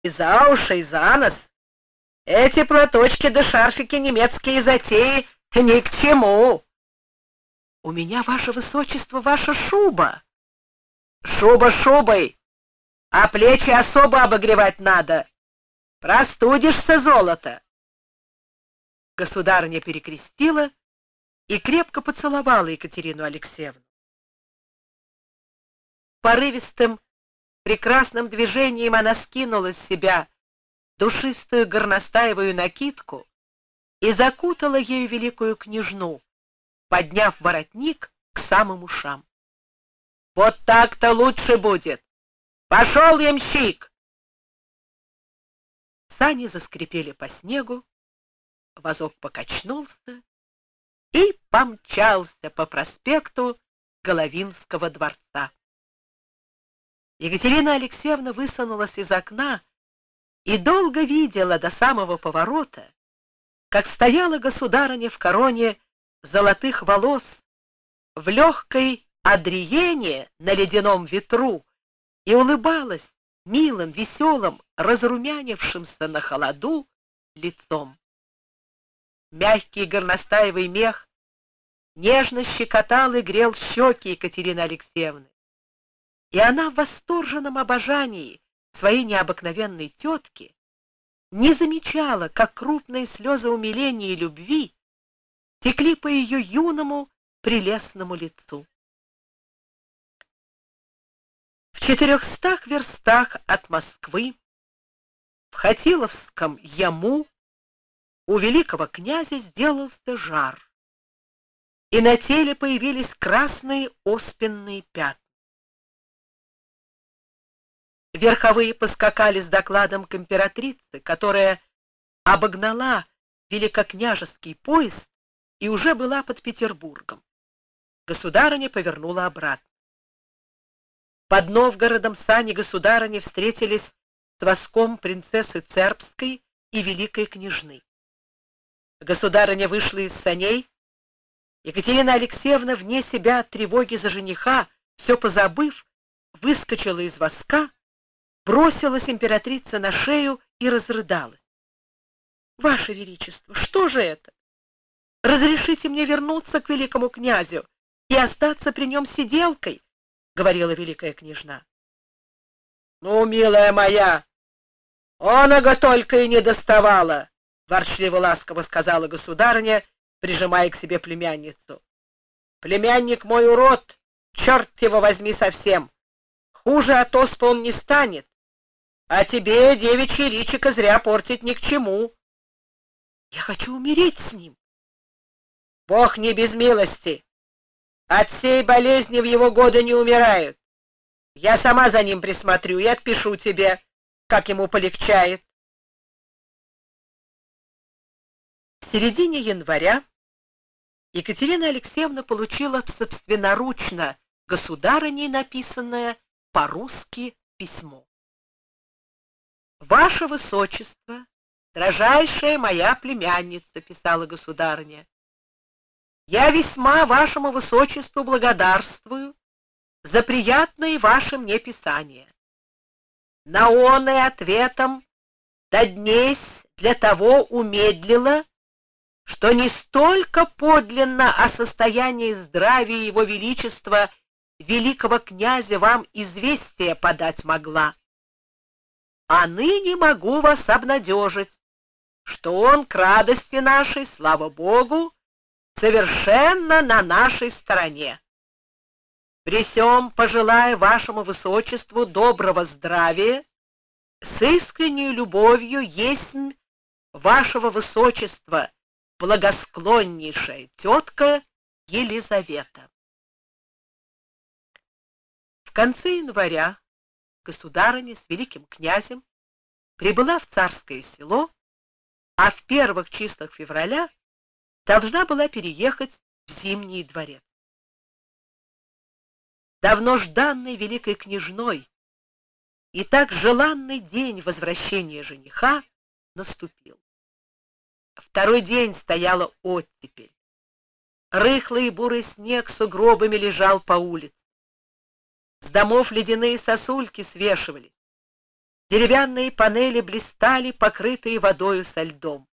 И за уши, и за нос. Эти платочки да шарфики немецкие затеи ни к чему. У меня, ваше высочество, ваша шуба. Шуба шубой, а плечи особо обогревать надо. Простудишься, золото. Государыня перекрестила и крепко поцеловала Екатерину Алексеевну. Порывистым, прекрасным движением она скинула с себя душистую горностаевую накидку и закутала ею великую княжну, подняв воротник к самым ушам. Вот так-то лучше будет. Пошел, ямщик! Сани заскрипели по снегу, возок покачнулся и помчался по проспекту Головинского дворца. Екатерина Алексеевна высунулась из окна и долго видела до самого поворота, как стояла государыня в короне золотых волос, в легкой адриене на ледяном ветру, и улыбалась милым, веселым, разрумянившимся на холоду лицом. Мягкий горностаевый мех нежно щекотал и грел щеки Екатерины Алексеевны, и она в восторженном обожании своей необыкновенной тетки не замечала, как крупные слезы умиления и любви текли по ее юному прелестному лицу. В 400 верстах от Москвы, в Хатиловском яму, у великого князя сделался жар, и на теле появились красные оспенные пятна. Верховые поскакали с докладом к императрице, которая обогнала великокняжеский поезд и уже была под Петербургом. Государыня повернула обратно. Под Новгородом сани государыни встретились с воском принцессы Цербской и великой княжны. Государыня вышла из саней. Екатерина Алексеевна, вне себя от тревоги за жениха, все позабыв, выскочила из воска, бросилась императрице на шею и разрыдалась. «Ваше Величество, что же это? Разрешите мне вернуться к великому князю и остаться при нем сиделкой», — говорила великая княжна. «Ну, милая моя, оного только и не доставала», — ворчливо-ласково сказала государыня, прижимая к себе племянницу. «Племянник мой урод, черт его возьми совсем. Хуже от оспы он не станет, а тебе девичье личико зря портить ни к чему». «Я хочу умереть с ним». «Бог не без милости. От сей болезни в его годы не умирают. Я сама за ним присмотрю и отпишу тебе, как ему полегчает». В середине января Екатерина Алексеевна получила собственноручно государыней написанное по-русски письмо. «Ваше Высочество, дрожайшая моя племянница», — писала государыня, — «я весьма вашему Высочеству благодарствую за приятное ваше мне писание. На оное ответом до днесь для того умедлила, что не столько подлинно о состоянии здравия его величества великого князя вам известие подать могла, а ныне могу вас обнадежить, что он к радости нашей, слава Богу, совершенно на нашей стороне. При сём пожелаю вашему высочеству доброго здравия, с искренней любовью есть вашего высочества благосклоннейшая тетка Елизавета. В конце января государыня с великим князем прибыла в Царское Село, а в первых числах февраля должна была переехать в Зимний дворец. Давно жданный великой княжной и так желанный день возвращения жениха наступил. Второй день стояла оттепель. Рыхлый и бурый снег сугробами лежал по улице. С домов ледяные сосульки свешивались. Деревянные панели блистали, покрытые водою со льдом.